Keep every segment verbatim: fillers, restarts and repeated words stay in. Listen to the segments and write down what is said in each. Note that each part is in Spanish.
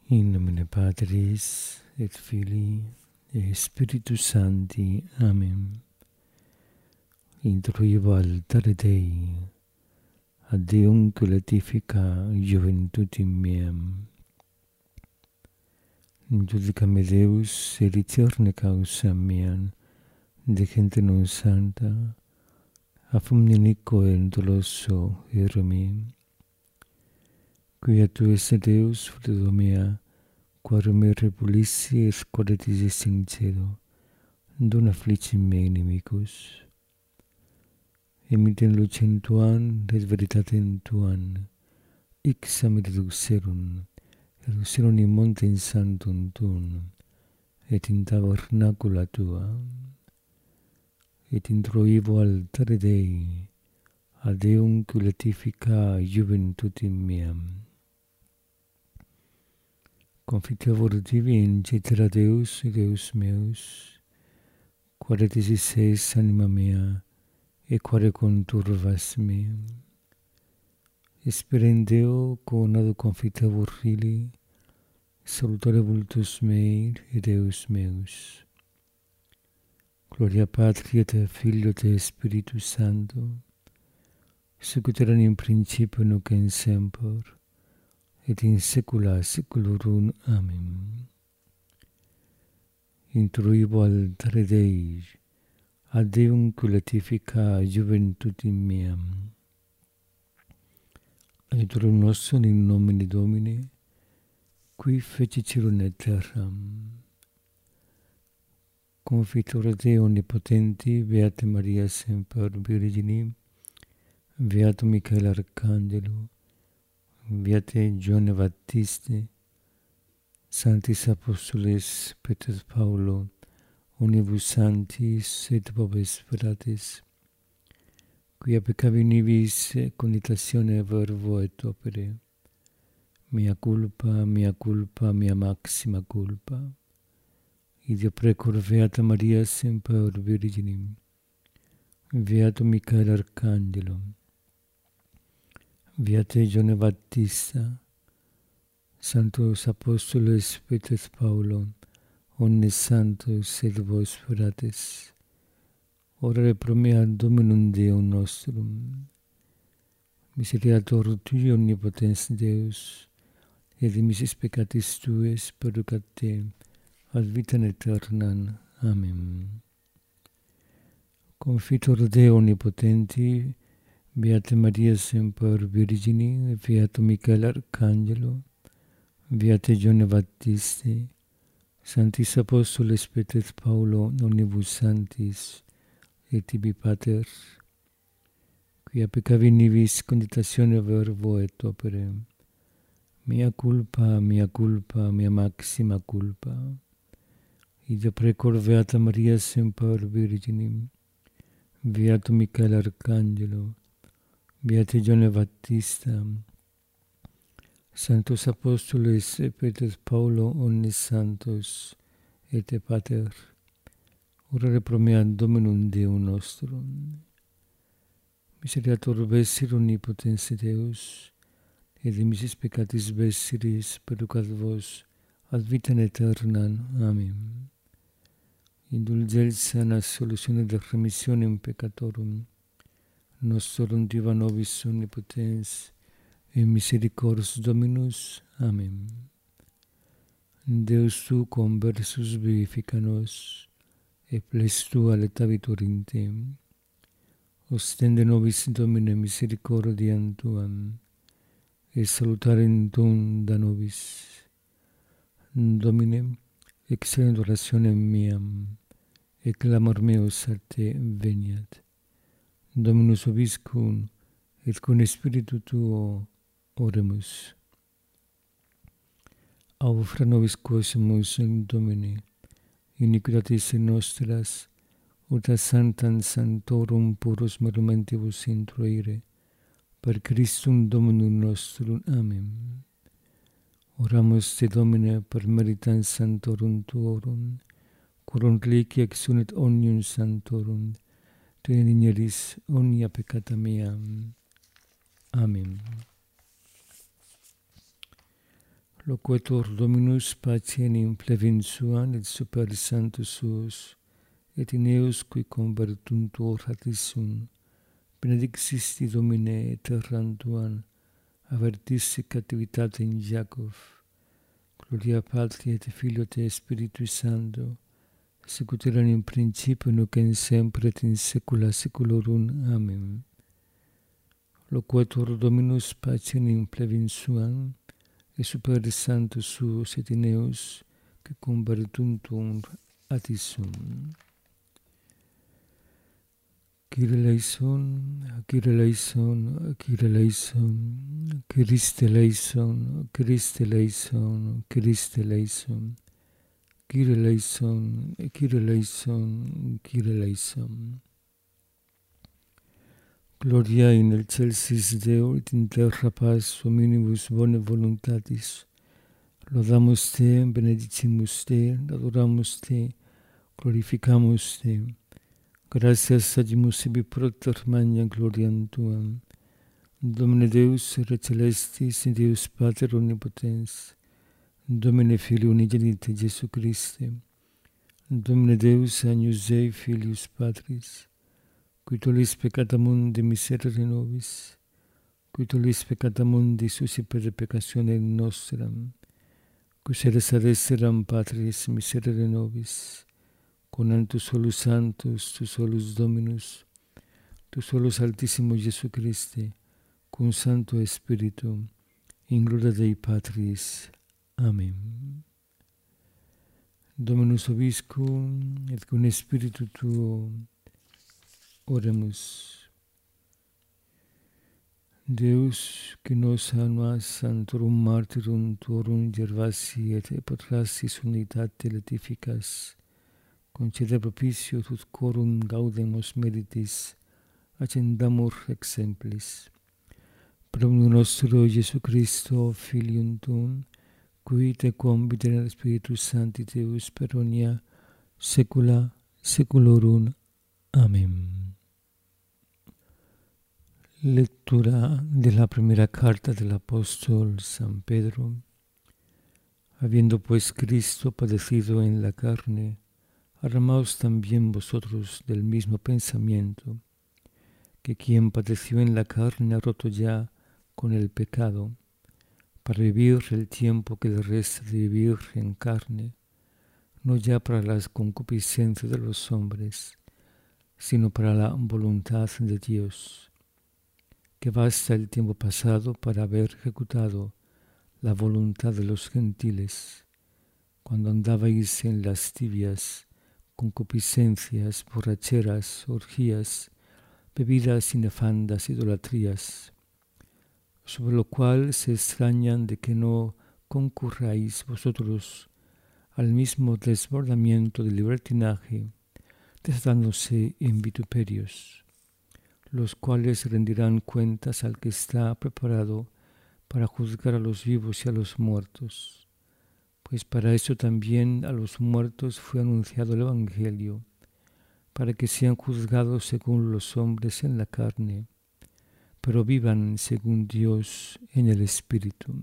In nomine Patris et Filii et Spiritus Sancti. Amen. Introivo altare Dei, ad Deum coletifica juventutim meam. Judicame Deus, elitiorne causa meam, de gente non santa, affum nenico et doloso erumi. Quia tu esse Deus, fruto mea, quarum me repulissi et quodetis est in cielo, dona afflicim me inimicus. Emiten lucem tuam et veritatem tuam, ixam reduxerum, reduxerum in montem sanctum tuum, et in tabernacula tua, et introivo altare Dei, ad Deum coletifica juventutim meam. Confitevor divi in cetera Deus, Deus meus, quare tisis es anima mea, e quare conturvas me. Esperem Deo, conado confitevor fili, salutare vultus mei, et Deus meus. Gloria Patri et Filio et Spiritus Sancto, sic ut erat in principio nunc et semper, et in saecula saeculorum. Amen. Introivo altare Dei, ad Deum coletifica juventutim meam. Aiutorium nostrum in nomine Domini, qui feci caelum et terram. Confiteor Dei omnipotenti, Beata Maria semper Virgini, Beatum Michael Arcangelo, Beate Ioanne Baptiste, Sanctis Apostoles Petrus Paulo, Unibus Sanctis et Popes Fratres, quia peccavi nibis conditatione verbo et opere, mea culpa, mea culpa, mea maxima culpa. Ideo precor Beata Maria semper Virginim, Beatum Michael Arcangelo, Beate Ioanne Baptista, Sanctos Apostoles Petrus Paulo, omnes santos et vos fratres, orare pro mea Dominum Deum nostrum. Misericordiator tui omnipotens Deus, et dimissis peccatis tuis perducat te, ad vitam aeternam. Amen. Confitor Deo omnipotenti, Beata Maria semper Virgini, Beatum Michael Arcangelo, Beate Ioanne Baptiste, Sanctis Apostoles Petrus Paulo, omnibus sanctis, et tibi Pater, quia peccavi nibis conditatione verbo et opere, mea culpa, mea culpa, mea maxima culpa. Ideo precor Beata Maria semper Virginim, Beatum Michael Arcangelo, Beate Ioanne Baptista, Sanctos Apostoles Petrus Paulo, omnes santos, et te Pater, orare pro mea Dominum Deum nostrum. Misericordiator vestir omnipotens Deus, et dimissis peccatis vestiris perducat vos ad vitam aeternam. Amen. Indulgentia et solutione de remissionem peccatorum nostrum diva nobis omnipotens et misericors Dominus. Amen. Deus tu conversus vivifica nos, et ples tua letavitur in te. Ostende nobis Domine misericordiam tuam, et salutarem tuum da nobis. Domine, excellent orationem meam, et clamor meus a te veniat. Dominus vobiscum, et con spiritu tuo oremus. Aufra nobis quosimus in Domine, iniquitatis nostras, ut a sanctam sanctorum purus momentibus introire, per Christum Dominum nostrum. Amen. Oramus te Domine per meritam sanctorum tuorum, quorum reliquia exunet omnium sanctorum, te ineris omnia peccata mea. Amen. Loquetur Dominus pacem in plebim suam et super sanctus suos, et in eos qui convertuntur ratissum, benedixissi Domine terram tuam, avertissi captivitatem Jacob. Gloria Patri et Filio et Spiritui Sancto, sicut erat in principio nunc et semper et in saecula saeculorum. Amen. Loquetur Dominus pacem in plebim suam, et super sanctus suos et in eos qui convertuntur ratissum. Kyrie eleison, Kyrie eleison, Kyrie eleison, Christe eleison, Christe eleison, Christe eleison, Kyrie eleison, Kyrie eleison, Kyrie eleison. Gloria in excelsis Deo et in terra paz hominibus bone voluntatis. Laudamus te, benedicimus te, adoramus te, glorificamus te. Gratias agimus ibi propter magna gloriam tuam. Domine Deus, Re celestis, Deus Pater omnipotens, Domine Filii unigenite Jesu Christe, Domine Deus agnus Dei Filius Patris, qui tollis peccata mundi miserere nobis, qui tollis peccata mundi suscipere peccationem nostram, qui seres ad esseram Patris miserere nobis, con tu solus Sanctus, tu solus Dominus, tu solus Altissimo Jesu Christe, cum Sancto Spiritu, in gloria Dei Patris. Amen. Dominus Vobiscum, et cum Spiritu Tuo, oremus. Deus, qui nos annuas sanctorum martyrum tuorum Gervasi et Epaphrasis unitate laetificas, concede propicio tut quorum gaudemus meritis, accendamur exemplis. Per omnium nostro Jesu Christo, Filium Tuum, qui te convite Spiritus Sancti Deus per omnia saecula saeculorum. Amén. Lectura de la primera carta del apóstol San Pedro. Habiendo pues Cristo padecido en la carne, armaos también vosotros del mismo pensamiento, que quien padeció en la carne ha roto ya con el pecado, para vivir el tiempo que le resta de vivir en carne, no ya para las concupiscencias de los hombres, sino para la voluntad de Dios, que basta el tiempo pasado para haber ejecutado la voluntad de los gentiles, cuando andabais en lascivias, concupiscencias, borracheras, orgías, bebidas y nefandas idolatrías, sobre lo cual se extrañan de que no concurráis vosotros al mismo desbordamiento del libertinaje, desdándose en vituperios, los cuales rendirán cuentas al que está preparado para juzgar a los vivos y a los muertos, pues para eso también a los muertos fue anunciado el Evangelio, para que sean juzgados según los hombres en la carne, pero vivan según Dios en el Espíritu.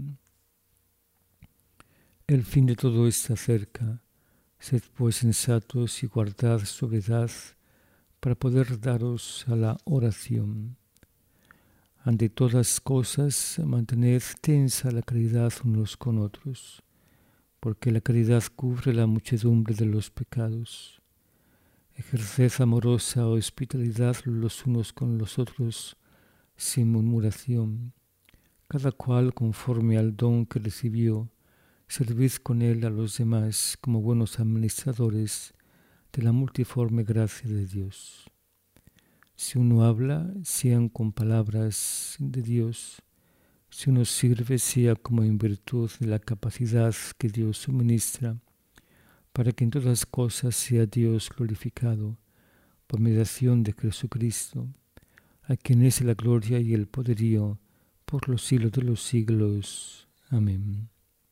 El fin de todo está cerca. Sed pues sensatos y guardad sobriedad para poder daros a la oración. Ante todas cosas, mantened tensa la caridad unos con otros, porque la caridad cubre la muchedumbre de los pecados. Ejerced amorosa hospitalidad los unos con los otros, sin murmuración, cada cual conforme al don que recibió, servid con él a los demás como buenos administradores de la multiforme gracia de Dios. Si uno habla, sean con palabras de Dios. Si uno sirve, sea como en virtud de la capacidad que Dios suministra, para que en todas cosas sea Dios glorificado por mediación de Jesucristo, a quien es la gloria y el poderío por los siglos de los siglos. Amén.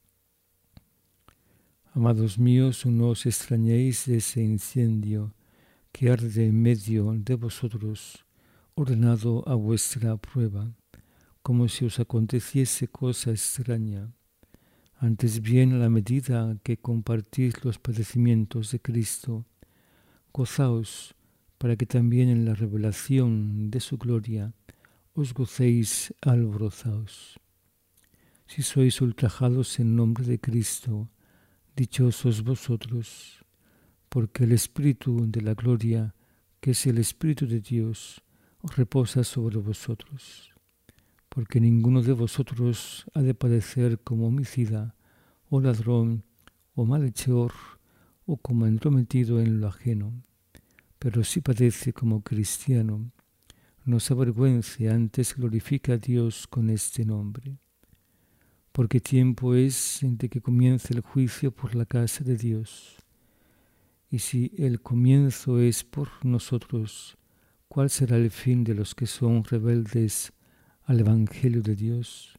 Amados míos, no os extrañéis de ese incendio que arde en medio de vosotros, ordenado a vuestra prueba, como si os aconteciese cosa extraña. Antes bien, a la medida que compartís los padecimientos de Cristo, gozaos para que también en la revelación de su gloria os gocéis alborozaos. Si sois ultrajados en nombre de Cristo, dichosos vosotros, porque el Espíritu de la gloria, que es el Espíritu de Dios, reposa sobre vosotros. Porque ninguno de vosotros ha de padecer como homicida, o ladrón, o malhechor, o como entrometido en lo ajeno. Pero si padece como cristiano, no se avergüence, antes glorifica a Dios con este nombre. Porque tiempo es de que comience el juicio por la casa de Dios. Y si el comienzo es por nosotros, ¿cuál será el fin de los que son rebeldes al Evangelio de Dios?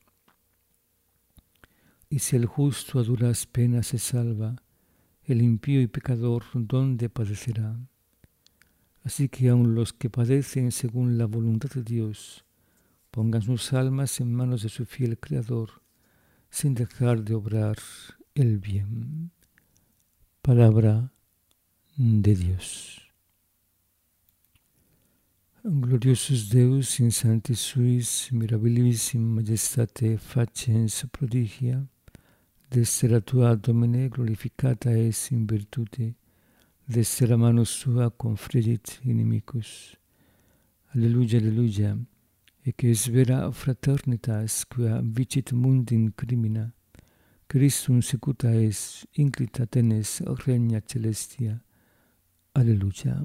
Y si el justo a duras penas se salva, el impío y pecador, ¿dónde padecerá? Así que aun los que padecen según la voluntad de Dios, pongan sus almas en manos de su fiel Creador, sin dejar de obrar el bien. Palabra de Dios. Gloriosus Deus in sanctis suis mirabilis in majestate facens prodigia, dessera tua Domine glorificata es in virtute, dessera manus sua confregit inimicus. Alleluia, alleluia, ec es vera fraternitas quia vicit mundi in crimina, Christum secuta es inclita tenes regna celestia. Alleluia.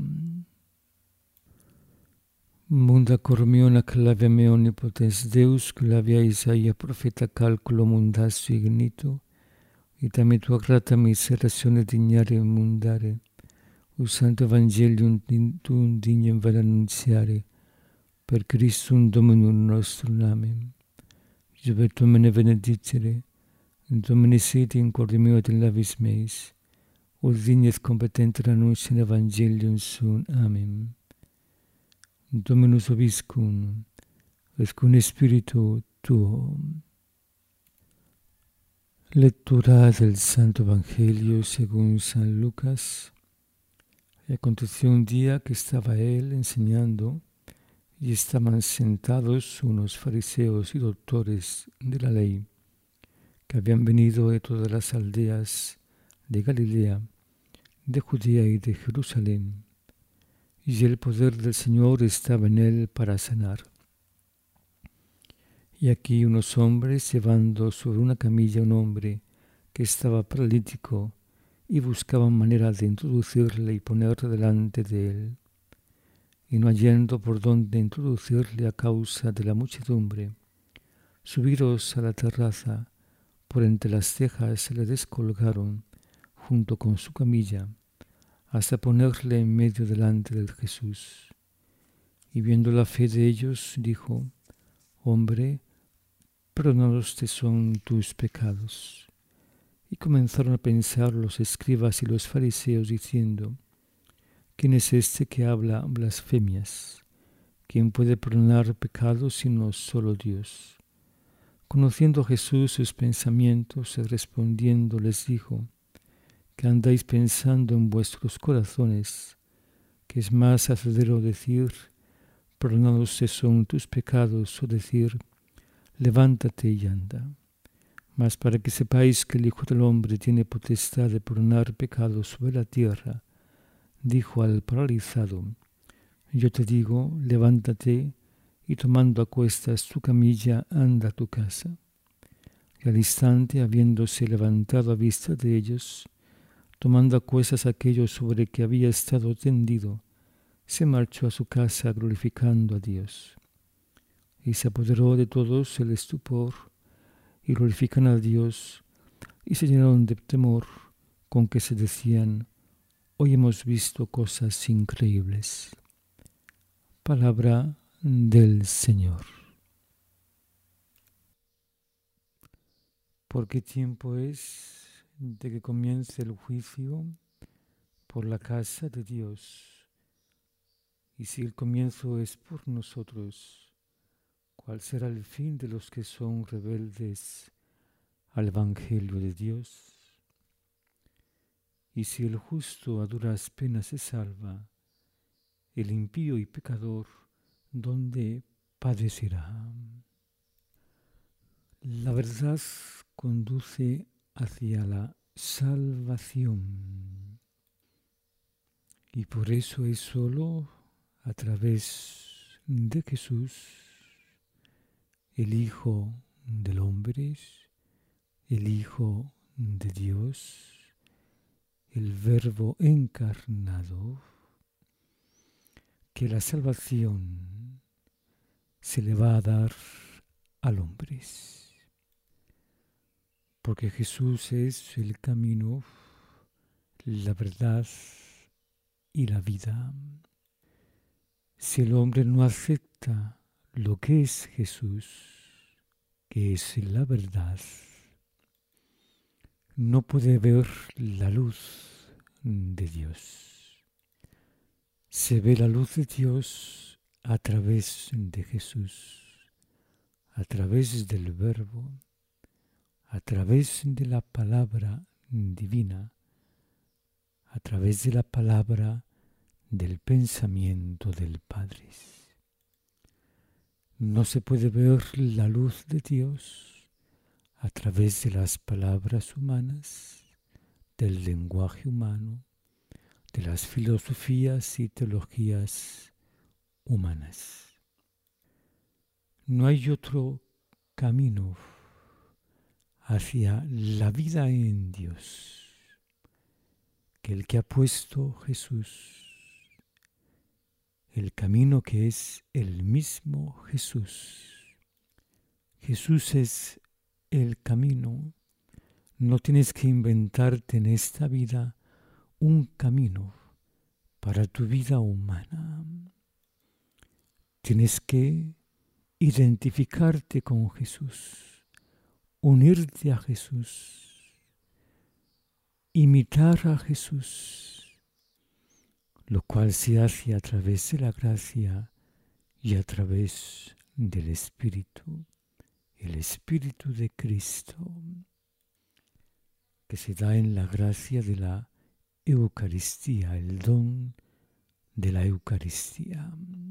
Munda cormiona clavia me omnipotens Deus, clavia Isaia profeta calculo mundas ignito, itame tua grata miseratione dignare mundare, us santo evangelium tuum dignem vel annunziare, per Christum Dominum nostrum. Amen. Jube Domine benedicere, in Domine siti in corde meo et in labis meis, ut dignes competenter annuntiam evangelium suum. Amen. Dominus vobiscum, et cum spiritu tuo. Lectura del Santo Evangelio según San Lucas. Y aconteció un día que estaba él enseñando, y estaban sentados unos fariseos y doctores de la ley, que habían venido de todas las aldeas de Galilea, de Judea y de Jerusalén, y el poder del Señor estaba en él para sanar. Y aquí unos hombres llevando sobre una camilla a un hombre que estaba paralítico, y buscaban manera de introducirle y ponerle delante de él. Y no hallando por dónde introducirle a causa de la muchedumbre, subidos a la terraza, por entre las cejas se le descolgaron junto con su camilla, hasta ponerle en medio delante de Jesús. Y viendo la fe de ellos, dijo: Hombre, perdonados te son tus pecados. Y comenzaron a pensar los escribas y los fariseos, diciendo: ¿Quién es este que habla blasfemias? ¿Quién puede perdonar pecados sino solo Dios? Conociendo Jesús sus pensamientos, y respondiendo les dijo: ¿Qué andáis pensando en vuestros corazones? Que es más hacedero decir: perdonados te son tus pecados, o decir: levántate y anda. Mas para que sepáis que el Hijo del Hombre tiene potestad de perdonar pecados sobre la tierra, dijo al paralizado: yo te digo, levántate, y tomando a cuestas tu camilla, anda a tu casa. Y al instante, habiéndose levantado a vista de ellos, tomando a cuestas aquello sobre que había estado tendido, se marchó a su casa glorificando a Dios. Y se apoderó de todos el estupor, y glorifican a Dios, y se llenaron de temor, con que se decían: hoy hemos visto cosas increíbles. Palabra del Señor. Porque tiempo es de que comience el juicio por la casa de Dios. Y si el comienzo es por nosotros, ¿cuál será el fin de los que son rebeldes al Evangelio de Dios. Y si el justo a duras penas se salva, el impío y pecador, ¿dónde padecerá? La verdad conduce hacia la salvación. Y por eso es solo a través de Jesús, el Hijo del Hombre, el Hijo de Dios, el Verbo encarnado, que la salvación se le va a dar al hombre. Porque Jesús es el camino, la verdad y la vida. Si el hombre no acepta lo que es Jesús, que es la verdad, no puede ver la luz de Dios. Se ve la luz de Dios a través de Jesús, a través del Verbo, a través de la palabra divina, a través de la palabra del pensamiento del Padre. No se puede ver la luz de Dios a través de las palabras humanas, del lenguaje humano, de las filosofías y teologías humanas. No hay otro camino hacia la vida en Dios que el que ha puesto Jesús, el camino que es el mismo Jesús. Jesús es el camino. No tienes que inventarte en esta vida un camino para tu vida humana. Tienes que identificarte con Jesús, unirte a Jesús, imitar a Jesús, lo cual se hace a través de la gracia y a través del Espíritu, el Espíritu de Cristo, que se da en la gracia de la Eucaristía, el don de la Eucaristía.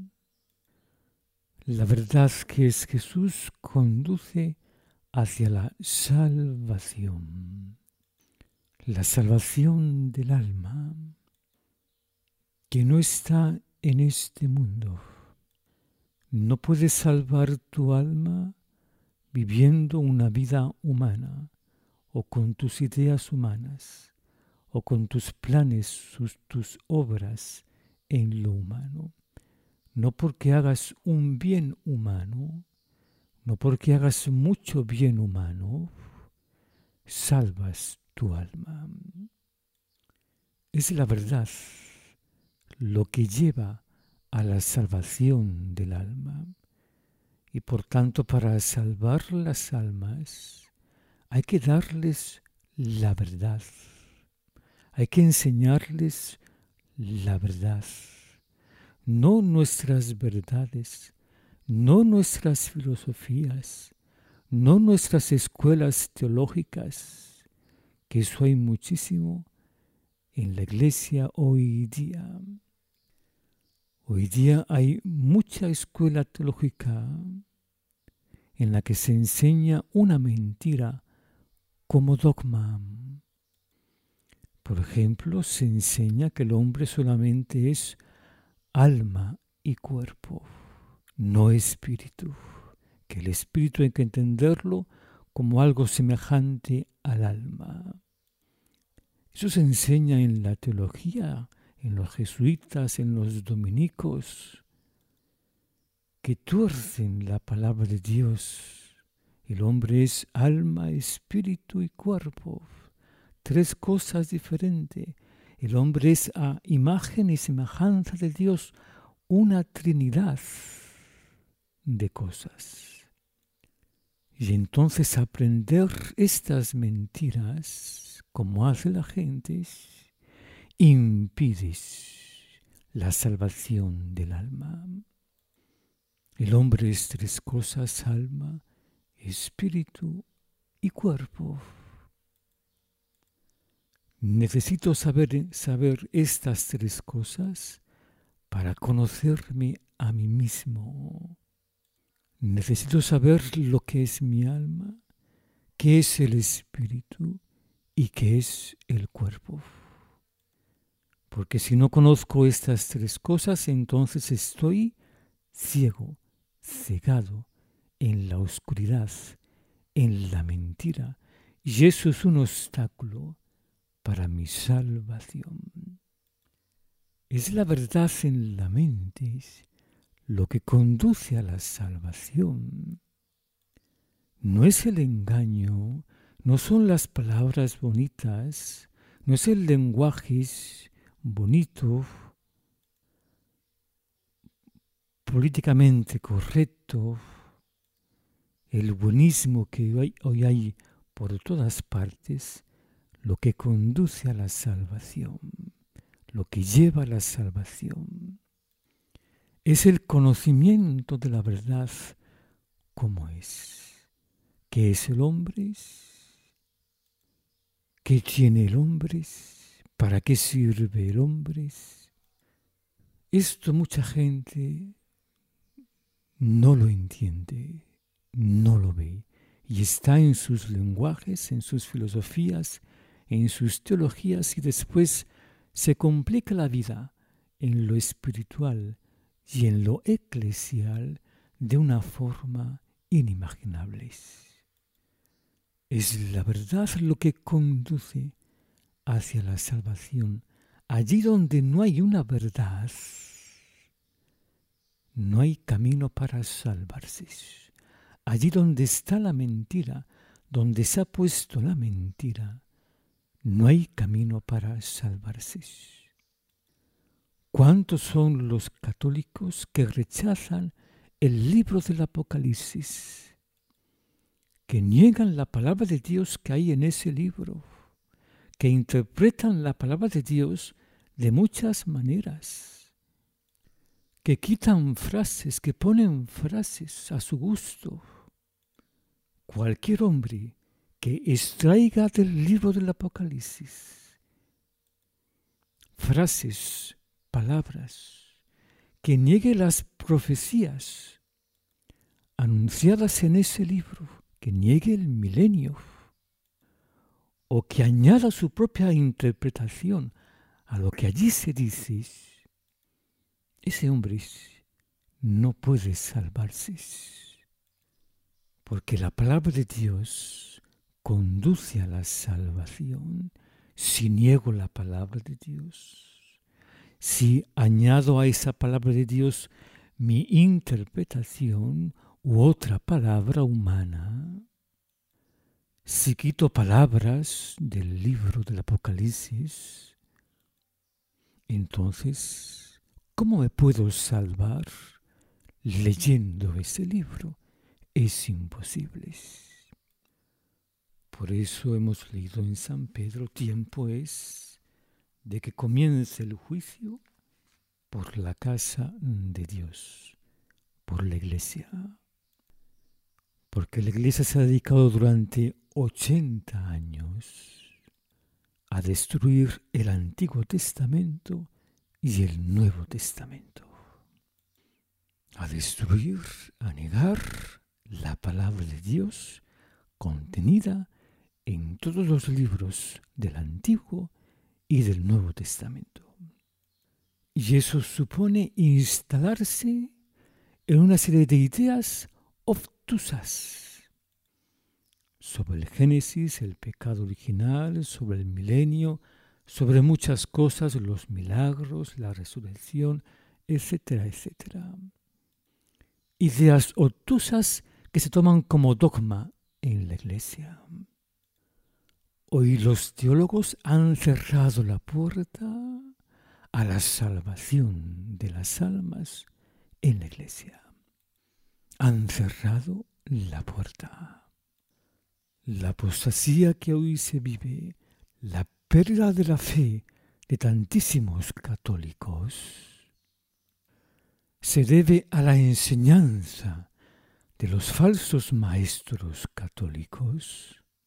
La verdad que es Jesús conduce hacia la salvación, la salvación del alma, que no está en este mundo. No puedes salvar tu alma viviendo una vida humana, o con tus ideas humanas, o con tus planes, sus, tus obras en lo humano. No porque hagas un bien humano, no porque hagas mucho bien humano, salvas tu alma. Es la verdad lo que lleva a la salvación del alma. Y por tanto, para salvar las almas, hay que darles la verdad. Hay que enseñarles la verdad. No nuestras verdades, no nuestras filosofías, no nuestras escuelas teológicas, que eso hay muchísimo en la iglesia hoy día. Hoy día hay mucha escuela teológica en la que se enseña una mentira como dogma. Por ejemplo, se enseña que el hombre solamente es alma y cuerpo, no espíritu, que el espíritu hay que entenderlo como algo semejante al alma. Eso se enseña en la teología, en los jesuitas, en los dominicos, que tuercen la palabra de Dios. El hombre es alma, espíritu y cuerpo, tres cosas diferentes. El hombre es a imagen y semejanza de Dios, una trinidad de cosas. Y entonces aprender estas mentiras, como hace la gente, impide la salvación del alma. El hombre es tres cosas: alma, espíritu y cuerpo. Necesito saber, saber estas tres cosas para conocerme a mí mismo. Necesito saber lo que es mi alma, qué es el espíritu y qué es el cuerpo. Porque si no conozco estas tres cosas, entonces estoy ciego, cegado en la oscuridad, en la mentira, y eso es un obstáculo para mi salvación. Es la verdad en la mente lo que conduce a la salvación. No es el engaño, no son las palabras bonitas, no es el lenguaje bonito, políticamente correcto, el buenismo que hoy, hoy hay por todas partes, lo que conduce a la salvación, lo que lleva a la salvación. Es el conocimiento de la verdad como es. ¿Qué es el hombre? ¿Qué tiene el hombre? ¿Para qué sirve el hombre? Esto mucha gente no lo entiende, no lo ve, y está en sus lenguajes, en sus filosofías, en sus teologías, y después se complica la vida en lo espiritual y en lo eclesial de una forma inimaginable. Es la verdad lo que conduce hacia la salvación. Allí donde no hay una verdad, no hay camino para salvarse. Allí donde está la mentira, donde se ha puesto la mentira, no hay camino para salvarse. ¿Cuántos son los católicos que rechazan el libro del Apocalipsis, que niegan la palabra de Dios que hay en ese libro, que interpretan la palabra de Dios de muchas maneras, que quitan frases, que ponen frases a su gusto? Cualquier hombre que extraiga del libro del Apocalipsis frases, palabras, que niegue las profecías anunciadas en ese libro, que niegue el milenio, o que añada su propia interpretación a lo que allí se dice, ese hombre no puede salvarse, porque la palabra de Dios conduce a la salvación. Si niego la palabra de Dios, si añado a esa palabra de Dios mi interpretación u otra palabra humana, si quito palabras del libro del Apocalipsis, entonces, ¿cómo me puedo salvar leyendo ese libro? Es imposible. Por eso hemos leído en San Pedro, tiempo es de que comience el juicio por la casa de Dios, por la iglesia. Porque la iglesia se ha dedicado durante ochenta años a destruir el Antiguo Testamento y el Nuevo Testamento. A destruir, a negar la palabra de Dios contenida en todos los libros del Antiguo y del Nuevo Testamento. Y eso supone instalarse en una serie de ideas obtusas sobre el Génesis, el pecado original, sobre el milenio, sobre muchas cosas, los milagros, la resurrección, etcétera, etcétera. Ideas obtusas que se toman como dogma en la iglesia. Hoy los teólogos han cerrado la puerta a la salvación de las almas en la iglesia. Han cerrado la puerta. La apostasía que hoy se vive, la pérdida de la fe de tantísimos católicos, se debe a la enseñanza de los falsos maestros católicos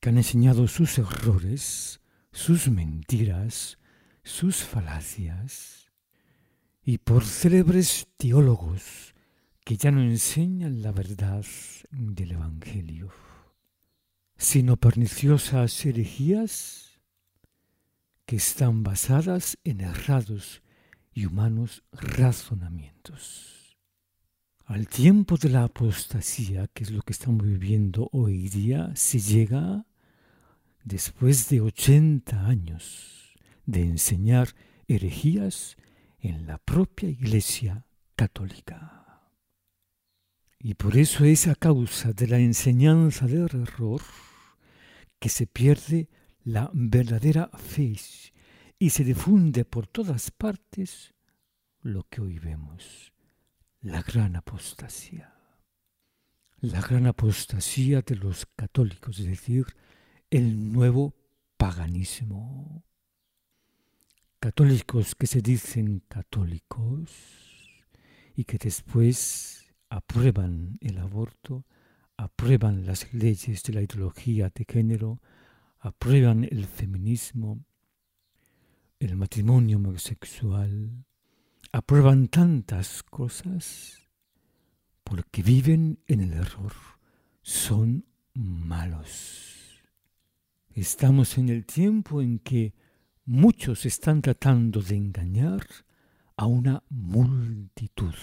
que han enseñado sus errores, sus mentiras, sus falacias, y por célebres teólogos que ya no enseñan la verdad del Evangelio, sino perniciosas herejías que están basadas en errados y humanos razonamientos. Al tiempo de la apostasía, que es lo que estamos viviendo hoy día, se llega después de ochenta años de enseñar herejías en la propia Iglesia Católica. Y por eso es a causa de la enseñanza del error que se pierde la verdadera fe y se difunde por todas partes lo que hoy vemos, la gran apostasía. La gran apostasía de los católicos, es decir, el nuevo paganismo. Católicos que se dicen católicos y que después aprueban el aborto, aprueban las leyes de la ideología de género, aprueban el feminismo, el matrimonio homosexual, aprueban tantas cosas porque viven en el error, son malos. Estamos en el tiempo en que muchos están tratando de engañar a una multitud.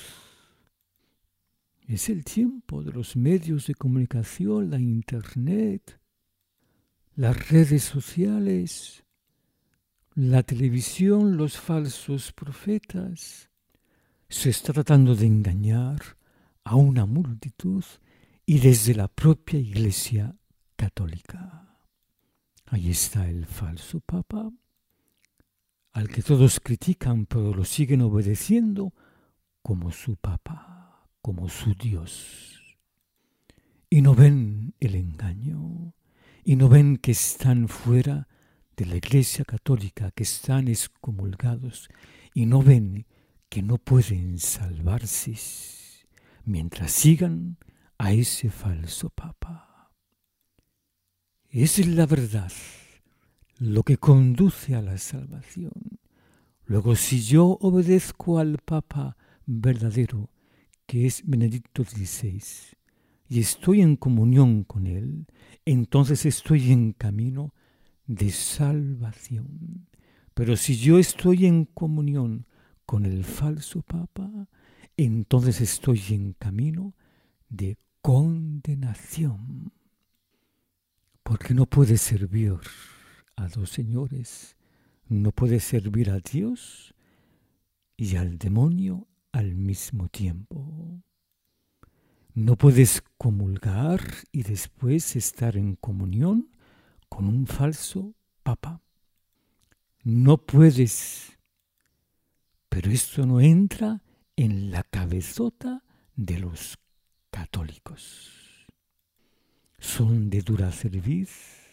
Es el tiempo de los medios de comunicación, la internet, las redes sociales, la televisión, los falsos profetas. Se está tratando de engañar a una multitud y desde la propia Iglesia Católica. Ahí está el falso Papa, al que todos critican pero lo siguen obedeciendo como su Papa, como su Dios. Y no ven el engaño, y no ven que están fuera de la Iglesia Católica, que están excomulgados, y no ven que no pueden salvarse mientras sigan a ese falso Papa. Esa es la verdad, lo que conduce a la salvación. Luego, si yo obedezco al Papa verdadero, que es Benedicto dieciséis, y estoy en comunión con él, entonces estoy en camino de salvación. Pero si yo estoy en comunión con el falso Papa, entonces estoy en camino de condenación. Porque no puede servir a dos señores, no puede servir a Dios y al demonio al mismo tiempo. No puedes comulgar y después estar en comunión con un falso papa. No puedes, pero esto no entra en la cabezota de los católicos. Son de dura cerviz,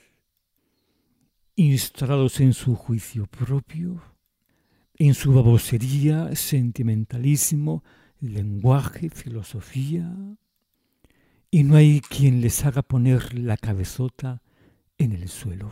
instalados en su juicio propio, en su babosería, sentimentalismo, lenguaje, filosofía, y no hay quien les haga poner la cabezota en el suelo.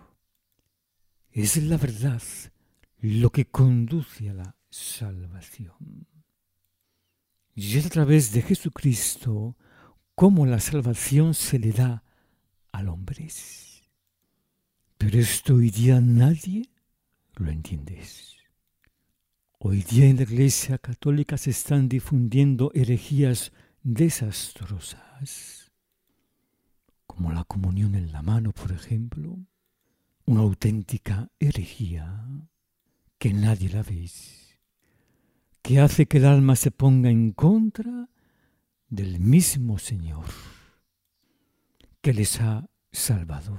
Es la verdad lo que conduce a la salvación. Y es a través de Jesucristo cómo la salvación se le da al hombre. Pero esto hoy día nadie lo entiende. Hoy día en la Iglesia Católica se están difundiendo herejías desastrosas, como la comunión en la mano, por ejemplo, una auténtica herejía que nadie la ve, que hace que el alma se ponga en contra del mismo Señor que les ha salvado.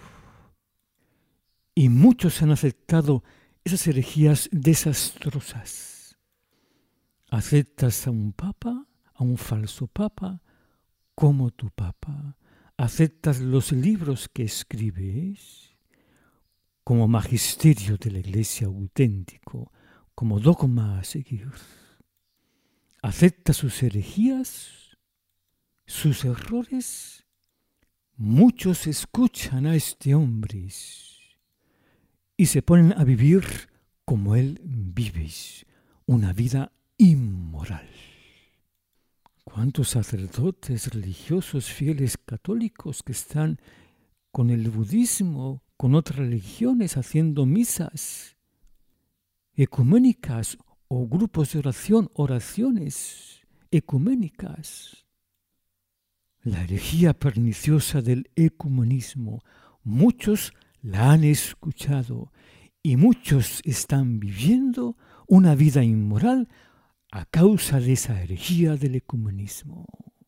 Y muchos han aceptado esas herejías desastrosas. Aceptas a un papa, a un falso papa, como tu papa. Aceptas los libros que escribes como magisterio de la Iglesia auténtico, como dogma a seguir. Aceptas sus herejías, sus errores, muchos escuchan a este hombre y se ponen a vivir como él vive, una vida inmoral. ¿Cuántos sacerdotes religiosos fieles católicos que están con el budismo, con otras religiones, haciendo misas ecuménicas o grupos de oración, oraciones ecuménicas? La herejía perniciosa del ecumenismo, muchos la han escuchado y muchos están viviendo una vida inmoral a causa de esa herejía del ecumenismo.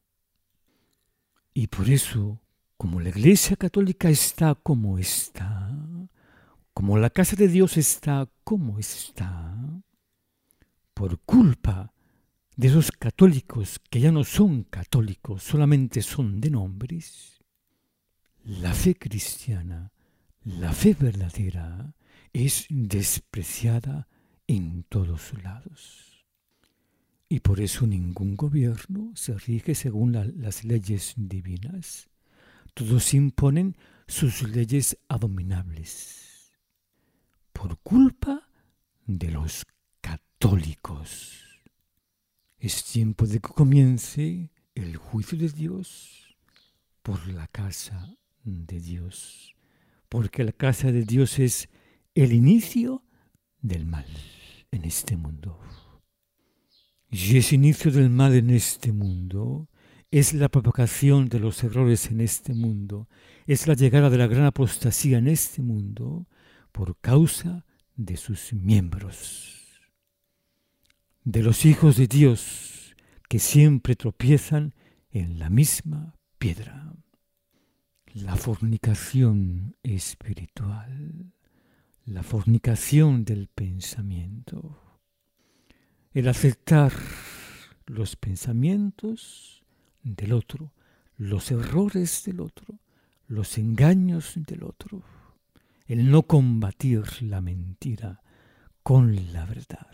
Y por eso, como la Iglesia Católica está como está, como la casa de Dios está como está, por culpa de esos católicos que ya no son católicos, solamente son de nombres, la fe cristiana, la fe verdadera, es despreciada en todos lados. Y por eso ningún gobierno se rige según la, las leyes divinas. Todos imponen sus leyes abominables por culpa de los católicos. Es tiempo de que comience el juicio de Dios por la casa de Dios, porque la casa de Dios es el inicio del mal en este mundo. Y ese inicio del mal en este mundo es la propagación de los errores en este mundo, es la llegada de la gran apostasía en este mundo por causa de sus miembros, de los hijos de Dios que siempre tropiezan en la misma piedra. La fornicación espiritual, la fornicación del pensamiento, el aceptar los pensamientos del otro, los errores del otro, los engaños del otro, el no combatir la mentira con la verdad,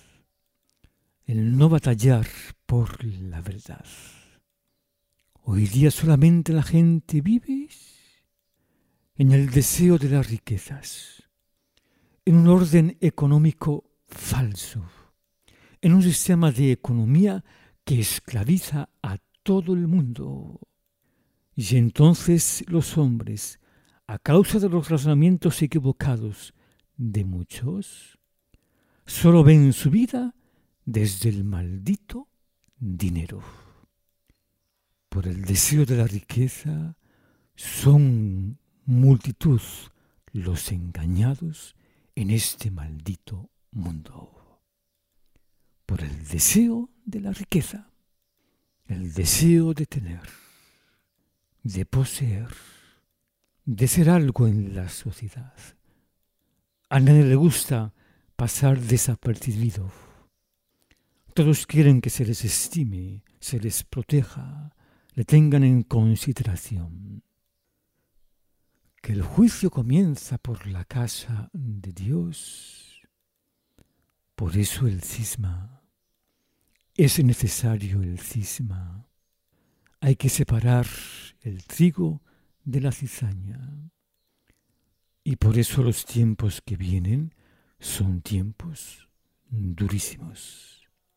el no batallar por la verdad. Hoy día solamente la gente vive en el deseo de las riquezas, en un orden económico falso, en un sistema de economía que esclaviza a todo el mundo. Y entonces los hombres, a causa de los razonamientos equivocados de muchos, solo ven su vida desde el maldito dinero. Por el deseo de la riqueza, son multitud los engañados en este maldito mundo. Por el deseo de la riqueza, el deseo de tener, de poseer, de ser algo en la sociedad. A nadie le gusta pasar desapercibido. Todos quieren que se les estime, se les proteja, le tengan en consideración. Que el juicio comienza por la casa de Dios. Por eso el cisma. Es necesario el cisma. Hay que separar el trigo de la cizaña. Y por eso los tiempos que vienen son tiempos durísimos.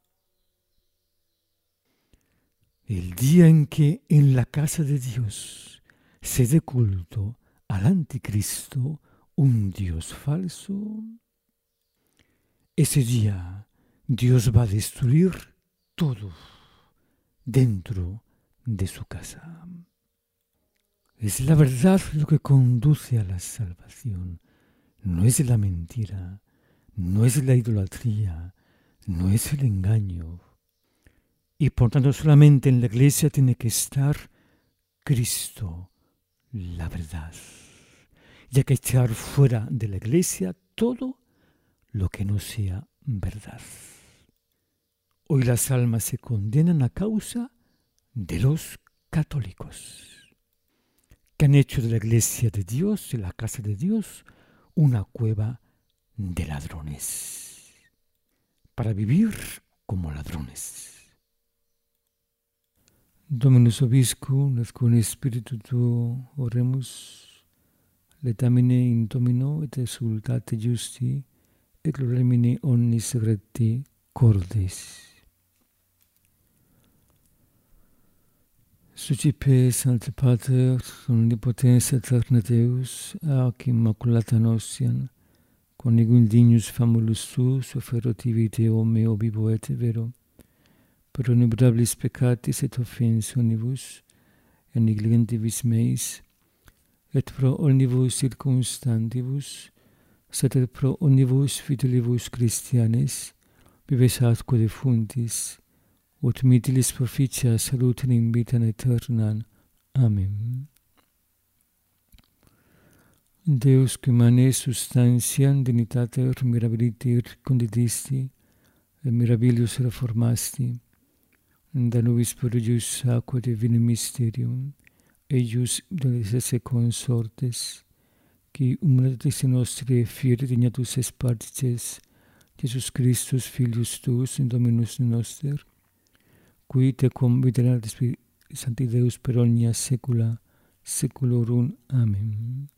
El día en que en la casa de Dios se dé culto al anticristo, un Dios falso, ese día Dios va a destruir todo dentro de su casa. Es la verdad lo que conduce a la salvación. No es la mentira, no es la idolatría, no es el engaño. Y por tanto solamente en la iglesia tiene que estar Cristo, la verdad. Y hay que echar fuera de la iglesia todo lo que no sea verdad. Hoy las almas se condenan a causa de los católicos, que han hecho de la iglesia de Dios, de la casa de Dios, una cueva de ladrones, para vivir como ladrones. Dominus Obiscum, et cum Spiritu Tuo oremus, letamine in Domino et exsultate justi, et glorimine omnis recti cordis. Sucipe, Sancte Pater, omnipotens aeterna Deus, ac immaculata nostiam, conigum dignus famulus tuus, offerotivi te omne obibo et vero, per innumerabilis peccatis et offensionibus, et negligentibus meis, et pro omnibus circumstantibus, sed et pro omnibus fidelibus Christianis, vives atque defuntis, ut mitilis proficia salutem in vitam aeternam. Amen. Deus qui mane substantiam dignitater mirabiliter condidisti, et mirabilius reformasti, da nobis prodigius aqua divinem mysterium, eius esse consortes, qui humanitas nostri fieri dignatus es partices, Jesus Christus filius tuus in Dominus noster, qui te conviderat Sancti Deus per omnia saecula saeculorum. Amen.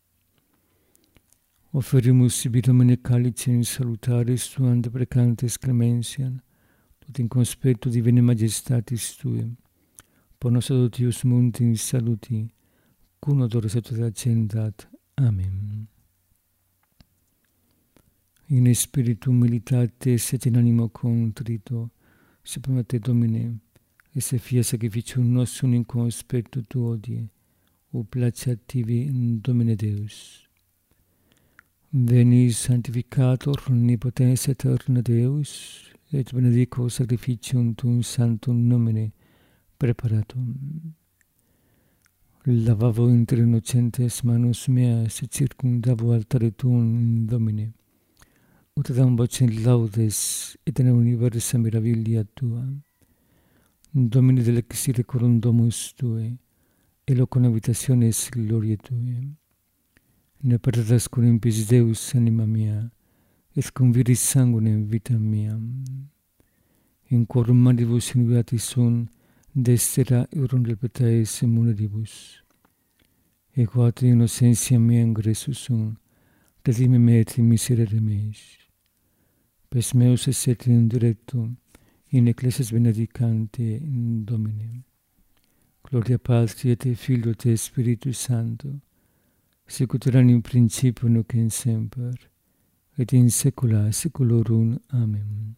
Offerimus ibi Domine calicem salutaris tuam deprecantes clementiam, tot in conspectu divinae majestatis Tuae, por nos adoptius mundi in saluti, cum odoris et accendat. Amen. In spiritu humilitatis et in animo contrito, sapem te Domine, esse fia sacrificium nostrum in conspectu Tuo odie, o placeat tibi in Domine Deus. Veni sanctificator omnipotens aeterna Deus, et benedico sacrificium Tuum sanctum nomine preparatum. Lavavo inter innocentes manus meas, et circumdavo altare Tuum in Domine, ut dam vocem laudes et in universa meravilia Tua. Domine delexire corum domus Tuae, et locum habitationes gloriae Tuae. Ne perdas cum impis Deus anima mea, et cum viris sanguinem vita mea. In quorum manibus inviatis sunt, destera eurum repetaes muneribus. E quod innocentia mea ingressus sunt, redime me et miserere meis. Pes meus esset in directum, in ecclesias benedicante in Domine. Gloria Patri et Filio et Spiritus Sancto, sic ut erat in principio nunc in semper, et in saecula saeculorum. Amen.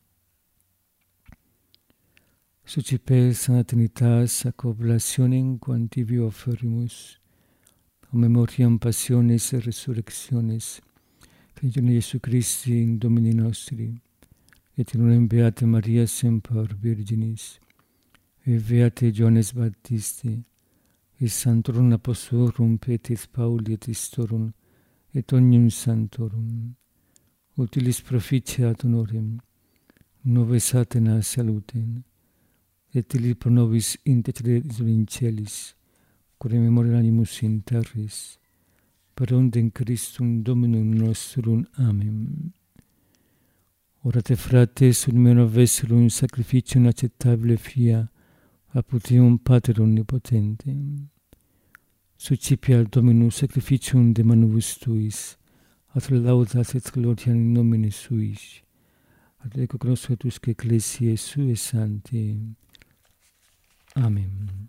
Sucipe Sancta Trinitas ac oblationem quam tibi offerimus, o memoriam passiones et resurrectiones, Figlione Iesu Christi in Domini nostri, et in unum beata Maria semper Virginis, et beate Johannes Baptisti, et Sanctorum Apostolorum Petris Pauli et Istorum, et omnium sanctorum, utilis proficiat honorem, nobis Athena salutem, et illi pro nobis intercedit in celis, cur in memoria animus in terris, per ondem Christum Dominum nostrum. Amen. Orate frates, ut meo vesserum sacrificium acceptabile fia, apud Deum Pater omnipotentem. Sucipiat Dominus sacrificium de manibus Tuis, at laudas et gloria in nomine Suis, ad ecco conoscetusque ecclesiae Suae sanctae. Amen.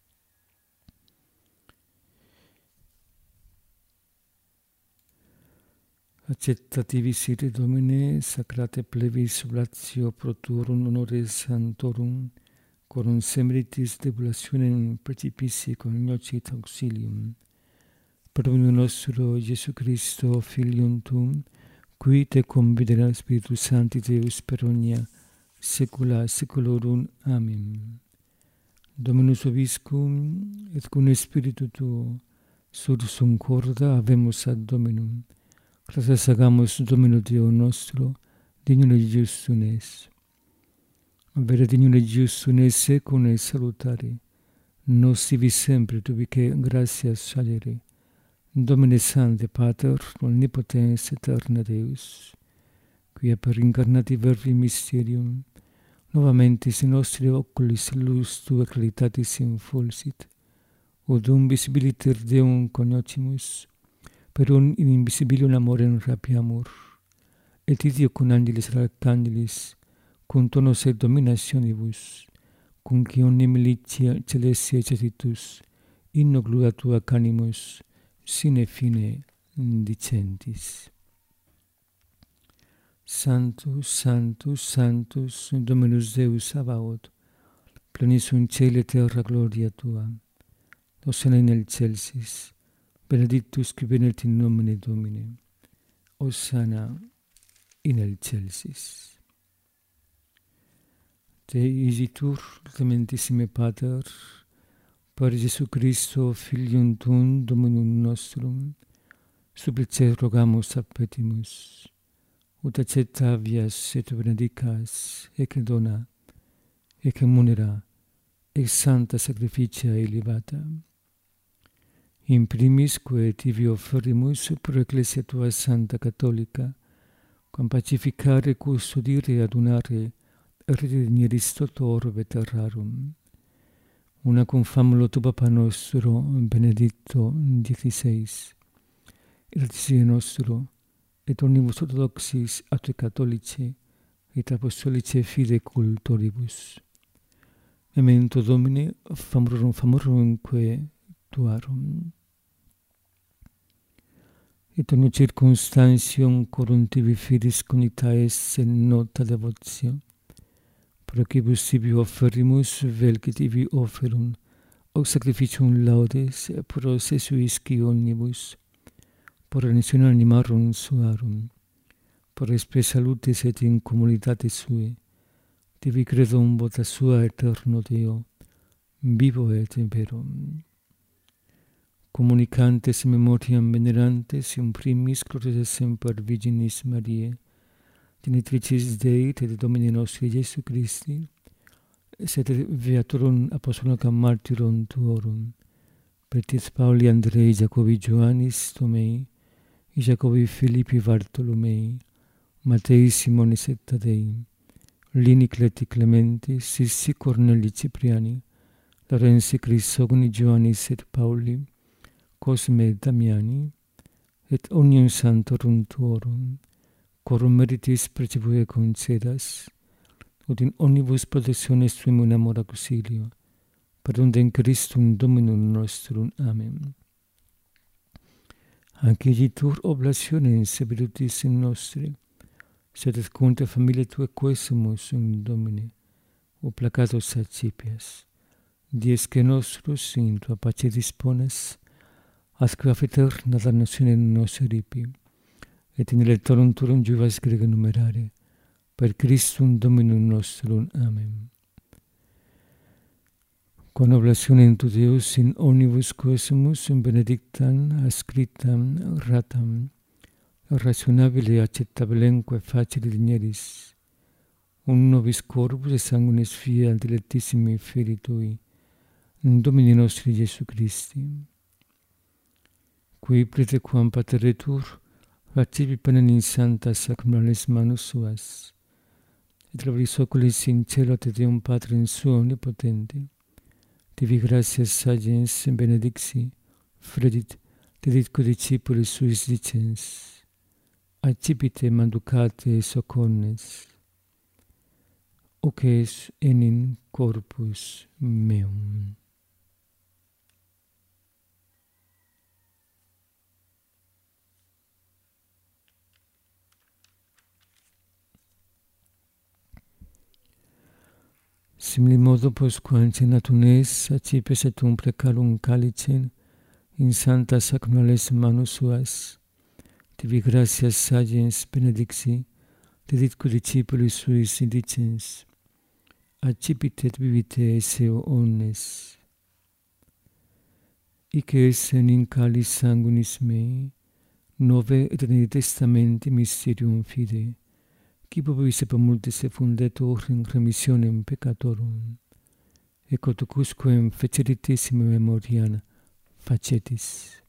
Acceptativis ite Domine, sacrate plebis oblatio pro tuorum honore sanctorum, corum semeritis tribulationem precipici connocit auxilium. Per Dominum nostro Iesu Christo, Filium Tuum, qui te conviderat Spiritus Sancti Deus per omnia saecula saeculorum. Amen. Dominus Obiscum, et cum Spiritu Tuo, sursum corda habemus ad Dominum. Gratias agamus Domino Deo nostro, dignum et justum es. Vere dignum et justum es secum et salutare, nos ibi sempre tubique gratias salere. Domine Sancte Pater, omnipotens aeterna Deus, quia per incarnati verbi mysterium, novamente i nostri oculis lux tua claritatis infulsit, ut un visibiliter Deum cognoscimus, per un in invisibilium amorem rapiamur, et idio cum angelis et arcangelis, cum tonos et dominationibus, cum quione militia celestia exercitus, inno gloria tua canimus, sine fine dicentis. Sanctus, Sanctus, Sanctus, Dominus Deus Sabaoth, plenis in caeli et terra gloria tua. Hosanna in excelsis, benedictus qui venet in nomine Domini. Hosanna in excelsis. Te isitur, clementissime Pater, per Iesu Christo, Filium tuum, Dominum nostrum, supplices rogamus a petimus, ut accettavias et benedicas, ec dona, ec munera, ex santa sacrificia elevata. In primis, quae tibi offerimus pro Ecclesia tua Santa Catholica, quam pacificare, custodire, adunare, redimiris toto orbe terrarum. Una cum famulo tu Papa nostro, Benedicto diciseis, et Artisie nostro, et omnibus orthodoxis atque catholici, et apostolici fide cultoribus. Memento Domine, famorum famorumque tuarum. Et omni circumstantium corum tibi fidis conitaes in nota devotio, pro quibus tibi offerimus, vel que tibi offerum, hoc sacrificium laudes, pro se suisci omnibus, por redentionem animarum suarum, por espe salutis et in communitatis sue, tibi credum vota sua eterno Deo, vivo et verum. Communicantes memoriam venerantes, in primis glorias semper Virginis Mariae, genitricis Dei et Domini nostri Iesu Christi, sed Beatorum apostolorum martyrum tuorum, Petrus Pauli Andrei Jacobi Ioannis Tomei, Jacobi Philippi Bartolomei, Matei Simonis et Tadei, Lini Cleti Clementi, Sissi Corneli Cipriani, Lorenzi Crisogni Ioannis et Pauli, Cosme Damiani, et omnium santorum tuorum, corum meritis precipue concedas, ut in omnibus protectiones tuum in amor auxilio, perundem Christum Dominum nostrum. Amen. Anciditur oblationem servitutis in nostri, sed et contra familiae Tuae quesumus in Domine, o placatos accipias. Diesque nostros in Tua pace dispones, asque aeterna damnatione nos eripi, et in electorum turum juvas grega numerare, per Christum Dominum nostrum. Amen. Con oblationem tu Deus in omnibus quesumus in benedictam, ascriptam, ratam, rationabile acceptabilemque facile digneris, un nobis corpus et sanguinis fia dilectissimi filii Tui, in Domini nostri Iesu Christi, qui prete quam pateretur, facipi panem in santa sacramentales manus suas, et labris oculis in cielo te Deum Patrem suo omnipotente, tibi gratias sagens benedixi, fredit, deditque discipulis suis dicens, accipite manducate socornes, hoc es enim corpus meum. Simili modo postquam cenatum es, accipes et um plecalum calicem, in santa sacramentales manus suas, tibi gratias sagens benedixi, deditque discipulis suis dicens, accipite et bibite esse omnes. Ic es in calis sanguinis mei, nove et in testamenti mysterium fide, qui popis per multis effundetur in remissionem peccatorum, et cotucusquem feceritissime memoriam facetis.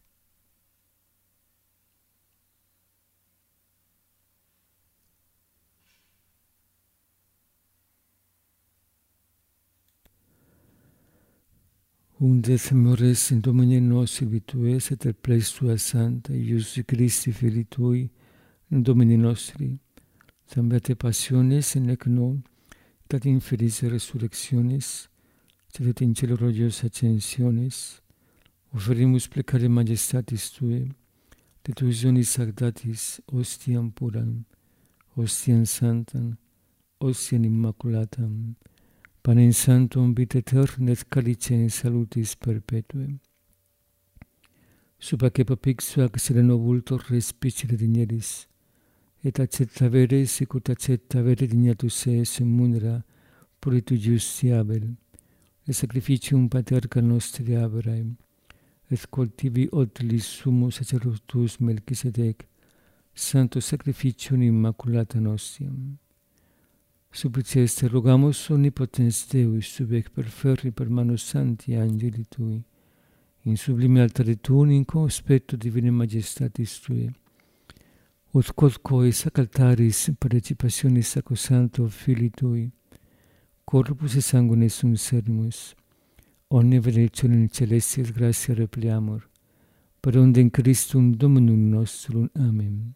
unde semores in Domine nostri vitues et perplex tua santa, Iusi Christi Filii Tui, in Domine nostri, tambete passiones in ec non, et in felice resurrectionis, et in cielo glorios ascensionis, oferimus plecare majestatis Tui, de Tui sionis sanctatis, ostiam puram, ostiam santam, ostiam immaculatam, panem sanctum vita aeterna et calicem salutis perpetuem. Subaque papixua ac sereno vultor respicere digneris, et accetta vere sicut accetta vere dignatus es in munera puritu justiabel, et sacrificium paterca nostri aberae, et cultivi otilis sumus sacerdotus Melchisedec, santo sacrificium immaculata nostiam. Suppliceste rogamus omnipotens Deus, subec perferri per manus santi angeli Tui, in sublime altare Tuum in conspecto divine majestatis Tui, ut quodque sac altaris participationis sacrosancto Filii Tui, corpus et sanguine sum servimus, omne benedictionem celestis gratia repliamur, per undem Christum Dominum nostrum. Amen.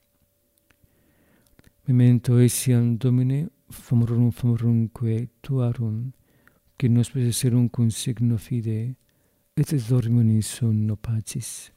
Memento etiam Domine, famorum famorumque Tuarum, qui nos possesserum cum signo fide, et dormium in sonno pacis.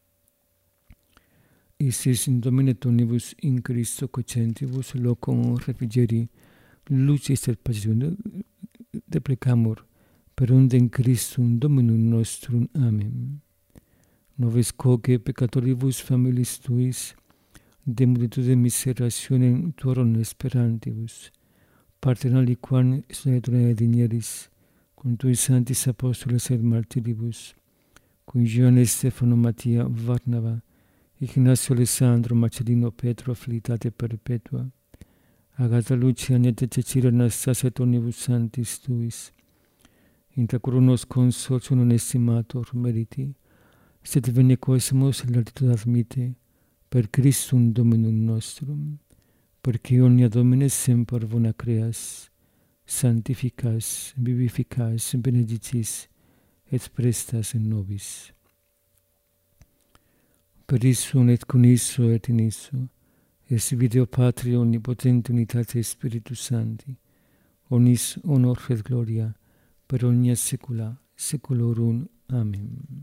Isis in Domine tonibus in Christo cocentibus locum refrigeri, lucis et pacis deprecamur, per undem Christum Dominum nostrum. Amen. Noves coque peccatoribus familis Tuis, de multitude miserationem Tuorum esperantibus, partem aliquam sonetura digneris, cum Tui sanctis apostoles et martiribus, cum Ioanne Stefano Mattia Varnava, Ignacio Alessandro Marcellino Petro affilitate perpetua, Agata Lucia Annette Cecilia Anastasia et omnibus sanctis Tuis, intra curu nos consortium non estimator meriti, sed venia quosimus in latitude admite, per Christum Dominum nostrum, perque omnia Domine semper bona creas, sanctificas, vivificas, benedicis, et prestas in nobis. Per issum et con isso et in isso, es video Patria omnipotente unitate Spiritus Sancti, omnis honor et gloria, per omnia saecula saeculorum. Amen.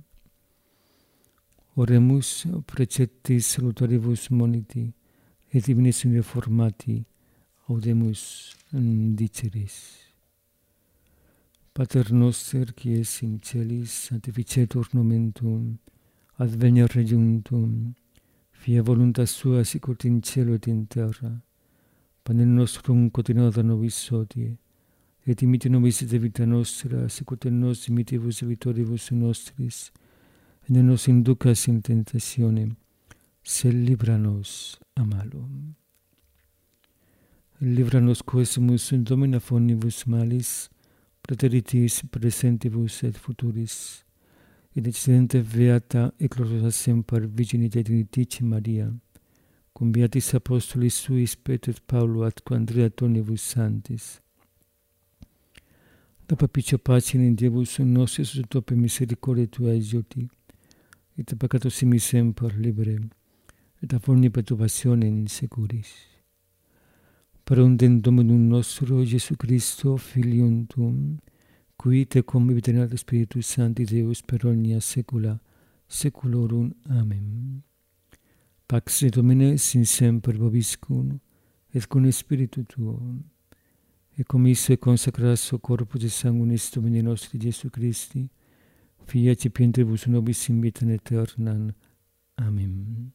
Oremus preceptis salutaribus moniti, et divinis reformati, audemus diceris. Pater noster, qui es in celis, sanctificetur nomen Tuum, adveniat regnum Tuum, fiat voluntas Tua sicut in cielo et in terra. Panem nostrum quotidianum da nobis hodie, et dimitte nobis de vita nostra, sicut et nos dimittivus debitoribus nostris, et ne nos inducas in tentationem, sed libera nos a malo. Libera nos quesimus in Domine omnibus malis, praeteritis presentibus et futuris, in accidente beata et gloriosa semper Virgine Trinitate Maria, cum beatis apostolis suis Petro et Paulo atque Andrea tonibus sanctis. Da papicio pacem in Deus nostris ut per misericordia Tua exauti, et peccato simi semper libere, et a omni perturbationem securis. Per undem Dominum nostro Iesu Christo, Filium Tuum, qui te cum vitae Spiritus Sancti Deus per omnia saecula saeculorum. Amen. Pax Domine sin semper vobiscum, et cum Spiritu Tuo, et commisso et consecratio corpus et sanguinis Domini nostri Iesu Christi, fiat cipientibus nobis in vitam aeternam. Amen.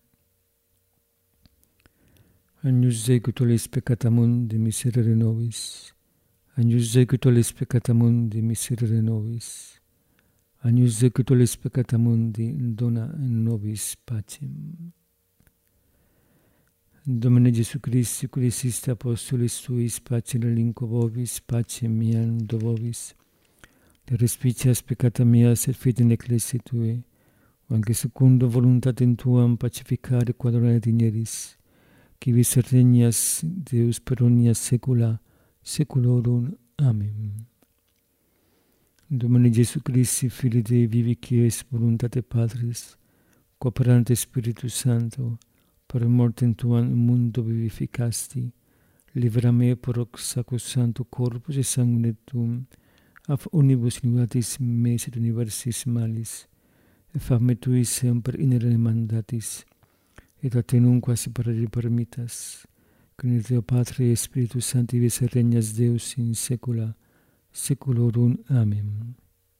Agnus Dei, qui tollis peccata mundi, miserere nobis. Agnus Dei, qui tollis peccata mundi, miserere nobis. Agnus Dei, qui tollis peccata mundi, dona in nobis pacem. Domine Iesu Christi, qui diciste apostolis Tuis, pace relinquo vobis, pace miam do vobis. De respicias peccata mias et fide in ecclesiae Tue, anche secundo voluntatem Tuam pacificare quadrone digneris, qui vis regnias Deus per omnia saecula saeculorum. Amen. Domine Gesù Christi, Fili Dei vivi, chies voluntate Patris, cooperante Spiritu Santo, per morte in tuam mundo vivificasti, libera me per hoc sacrosancto corpus et sanguine tuum, af unibus inuatis mes et universis malis, et fame tui semper inere mandatis, et a te nunquam separare permittas, que in Deo Patri et Spiritus Sancti vis regnas Deus in saecula saeculorum. Amen.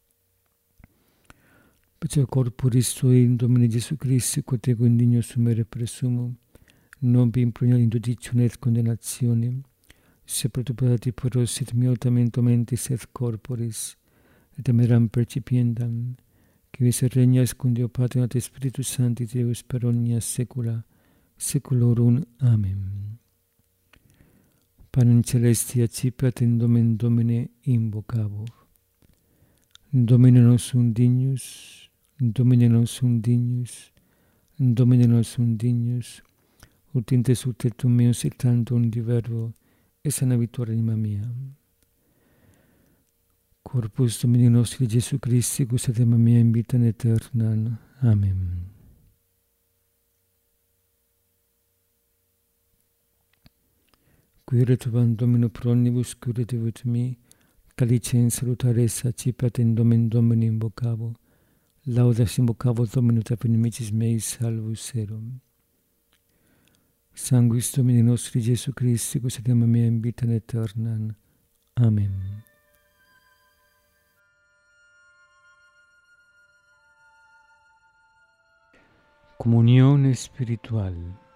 Perciò corporis tuoi in Domine Gesù Christi, quod ego indigno sumere presumum, non vi impugnare in judicione et condenazione, sepra tu pedati poros et miautamento mentis et corporis, et ameram percipiendam, que vis regnas cum Deo Patri et Spiritus Sancti Deus per omnia saecula saeculorum. Amen. Panem celesti accipiat in nomen Domine invocavor. Domine nostrum dignus, Domine nostrum dignus, Domine nostrum dignus, ut inte sutetum meus et tantum diverbo, et sana vittoria anima mia. Corpus Domini nostri Gesù Christi, gustat anima mea in vitam aeternam. Amen. Quire tuam Domino pro omnibus curativit mi, calicem salutares accipiat in nomen Domini invocavo, laudas invocavo Dominus ab inimicis meis salvus erum. Sanguis Domini nostri Gesù Christi, gustat anima mea in vitam aeternam. Amen. Comunión espiritual.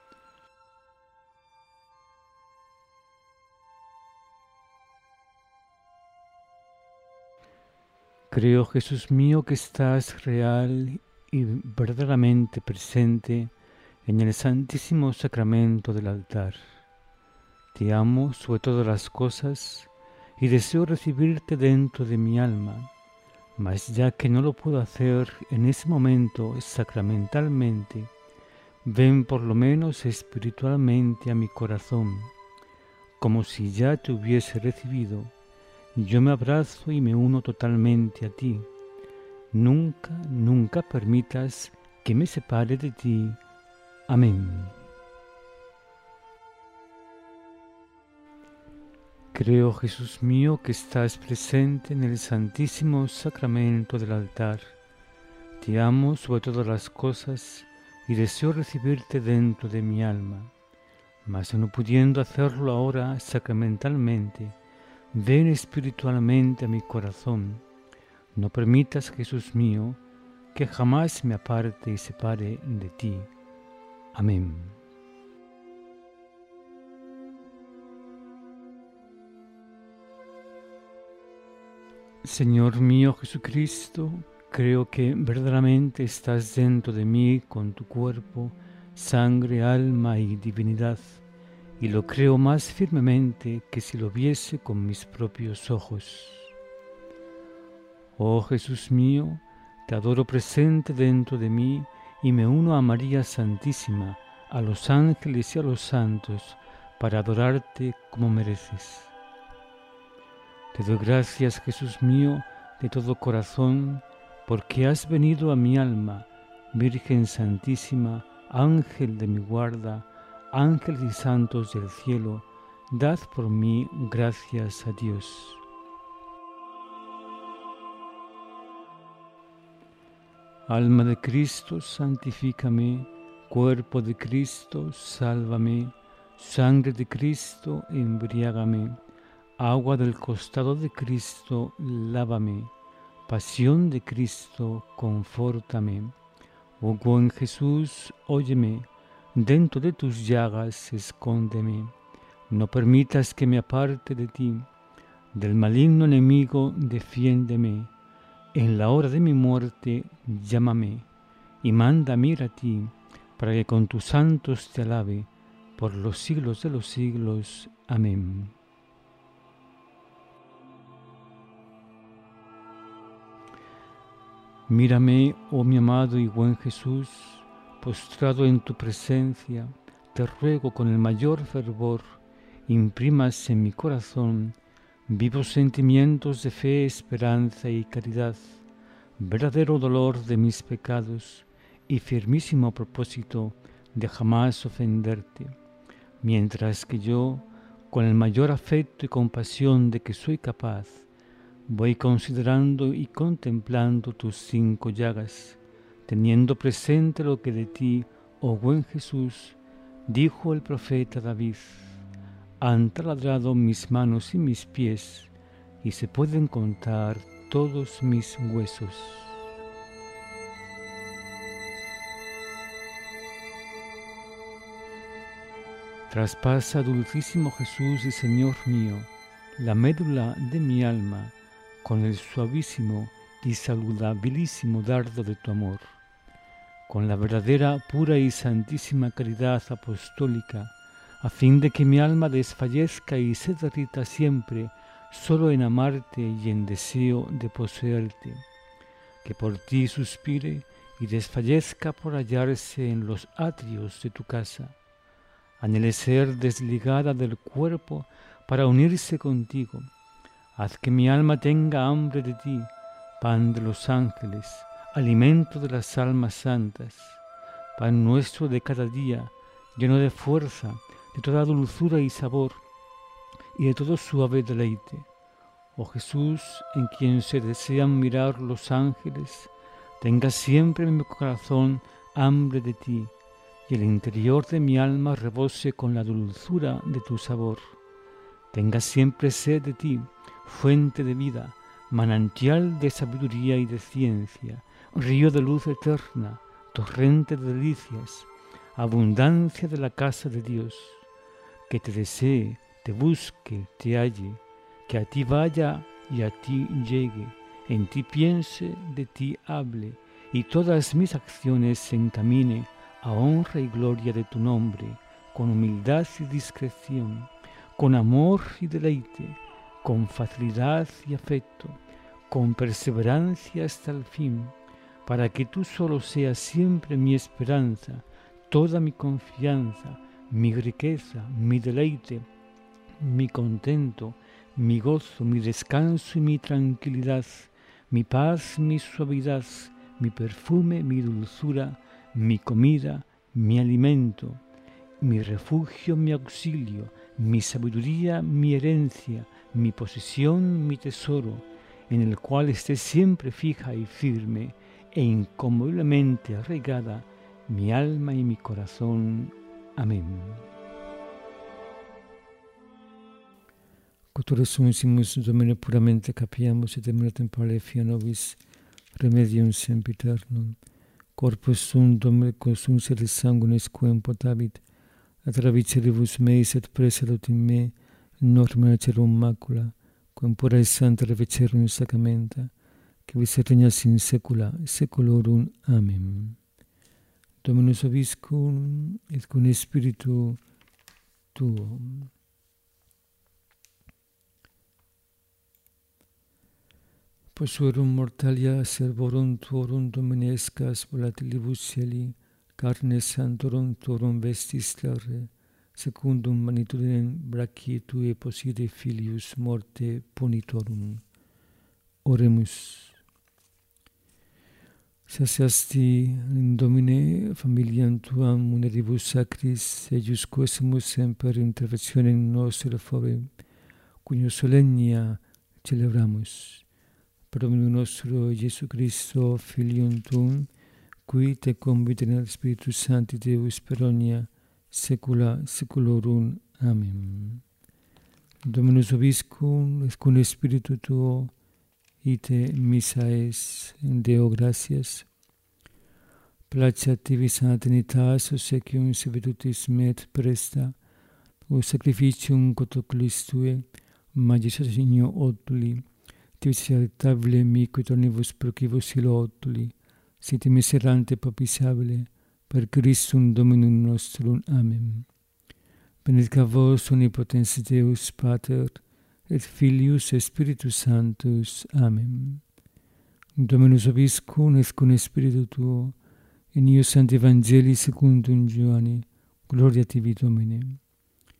Creo, Jesús mío, que estás real y verdaderamente presente en el santísimo sacramento del altar. Te amo sobre todas las cosas y deseo recibirte dentro de mi alma, mas ya que no lo puedo hacer en ese momento sacramentalmente, ven por lo menos espiritualmente a mi corazón, como si ya te hubiese recibido. Yo me abrazo y me uno totalmente a ti. Nunca, nunca permitas que me separe de ti. Amén. Creo, Jesús mío, que estás presente en el santísimo sacramento del altar. Te amo sobre todas las cosas y deseo recibirte dentro de mi alma. Mas no pudiendo hacerlo ahora sacramentalmente, ven espiritualmente a mi corazón. No permitas, Jesús mío, que jamás me aparte y separe de ti. Amén. Señor mío Jesucristo, creo que verdaderamente estás dentro de mí con tu cuerpo, sangre, alma y divinidad, y lo creo más firmemente que si lo viese con mis propios ojos. Oh Jesús mío, te adoro presente dentro de mí y me uno a María Santísima, a los ángeles y a los santos, para adorarte como mereces. Te doy gracias, Jesús mío, de todo corazón, porque has venido a mi alma, Virgen Santísima, Ángel de mi guarda, ángeles y santos del cielo, dad por mí gracias a Dios. Alma de Cristo, santifícame, cuerpo de Cristo, sálvame, sangre de Cristo, embriágame, agua del costado de Cristo, lávame, pasión de Cristo, confórtame. Oh buen Jesús, óyeme, dentro de tus llagas escóndeme, no permitas que me aparte de ti, del maligno enemigo defiéndeme, en la hora de mi muerte llámame, y mándame ir a ti, para que con tus santos te alabe, por los siglos de los siglos. Amén. Mírame, oh mi amado y buen Jesús, postrado en tu presencia, te ruego con el mayor fervor, imprimas en mi corazón vivos sentimientos de fe, esperanza y caridad, verdadero dolor de mis pecados y firmísimo propósito de jamás ofenderte, mientras que yo, con el mayor afecto y compasión de que soy capaz, voy considerando y contemplando tus cinco llagas, teniendo presente lo que de ti, oh buen Jesús, dijo el profeta David: han taladrado mis manos y mis pies, y se pueden contar todos mis huesos. Traspasa, dulcísimo Jesús y Señor mío, la médula de mi alma con el suavísimo y saludabilísimo dardo de tu amor, con la verdadera, pura y santísima caridad apostólica, a fin de que mi alma desfallezca y se derrita siempre solo en amarte y en deseo de poseerte, que por ti suspire y desfallezca por hallarse en los atrios de tu casa. Anhele ser desligada del cuerpo para unirse contigo. Haz que mi alma tenga hambre de ti, pan de los ángeles, alimento de las almas santas, pan nuestro de cada día, lleno de fuerza, de toda dulzura y sabor, y de todo suave deleite. Oh Jesús, en quien se desean mirar los ángeles, tenga siempre en mi corazón hambre de ti, y el interior de mi alma rebose con la dulzura de tu sabor. Tenga siempre sed de ti, fuente de vida, manantial de sabiduría y de ciencia, río de luz eterna, torrente de delicias, abundancia de la casa de Dios. Que te desee, te busque, te halle, que a ti vaya y a ti llegue, en ti piense, de ti hable, y todas mis acciones se encamine a honra y gloria de tu nombre, con humildad y discreción, con amor y deleite, con facilidad y afecto, con perseverancia hasta el fin, para que tú solo seas siempre mi esperanza, toda mi confianza, mi riqueza, mi deleite, mi contento, mi gozo, mi descanso y mi tranquilidad, mi paz, mi suavidad, mi perfume, mi dulzura, mi comida, mi alimento, mi refugio, mi auxilio, mi sabiduría, mi herencia, mi posesión, mi tesoro, en el cual esté siempre fija y firme e inconmoviblemente arraigada mi alma y mi corazón. Amén. Cultura sumissimus Domine puramente capiamus et emula temporale fia nobis remedium sempiternum. Corpus sum Domine consum seris sanguinis quem potavit, attraviceribus meis et preselut in me, norma acerum macula, quem pura et santa revicerum sacramenta, que vis regnas in saecula saeculorum. Amen. Dominus vobiscum et cum spiritu tuo. Posuerum mortalia servorum tuorum Domine escas volatilibus cieli, carne santorum tuorum vestis terrae, secundum magnitudinem brachii tue poside filius morte punitorum. Oremus. Saciasti in Domine familiam tuam muneribus sacris, eius quosimus semper interventionem nostre fove, cunio solennia celebramus. Per Dominum nostro Iesu Christo, Filium tuum, qui te convit in Spiritus Sancti Deus per omnia saecula saeculorum. Amen. Dominus vobiscum et cum spiritu tuo, ite missa es in Deo gratias. Placeat tibi sana Trinitas, obsequium servitutis me et presta, o sacrificium cotoculis tue, magis assignio otuli, tibi acceptabile mi quid omnibus procivos ilo otuli, sit miserante propitiabile, per Christum Dominum nostrum. Amen. Benedica vos omnipotens Deus Pater, et Filius et Spiritus Sanctus. Amen. Dominus vobiscum et cum spiritu tuo, in ius Sancti Evangelii secundum Ioanni, gloria tibi Domine.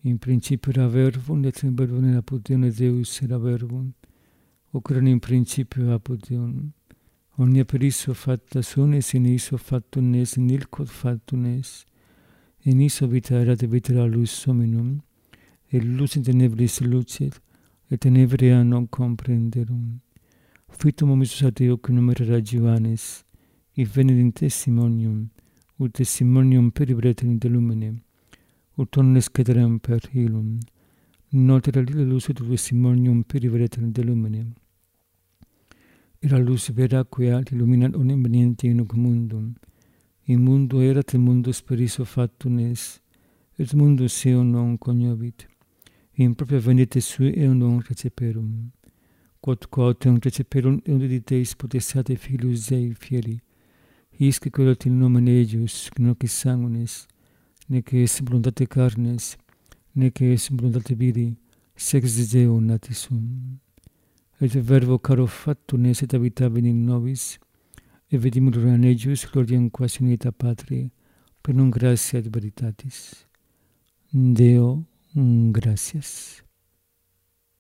In principio era verbum, et in verbum apud Deum, et Deus era verbum. Oceran in principio apud Deum. Omnia per iso facta sunt, et in iso factum est, in ilquod factum est. In iso vita erat, et vita era lux hominum, et lux in tenebris lucet, et tenebria non comprenderum. Fitum omissus ad Deo, cum numerara Johannes, et venit in testimonium, ut testimonium periveretur de lumine, ut omnes cederam per illum. Notera lila lux et testimonium periveretur de lumine. Era lux vera quia illuminat omnem veniente in hoc mundum. In mundo erat, et mundus per iso factum est, et mundus eo non cognovit. In propria venite sui eo non receperum. Quod quautem receperum eum dediteis potestate filius Dei fieri, hisque quellat in nomen eius, nec is sanguinis, nec es voluntate carnes, nec es voluntate viri, sex de Deo nati sum. Et verbo caro factum est, et habitabit in nobis, et vedimur in eius gloriam quasi unita Patri, per non gratia et veritatis. Deo, gratias.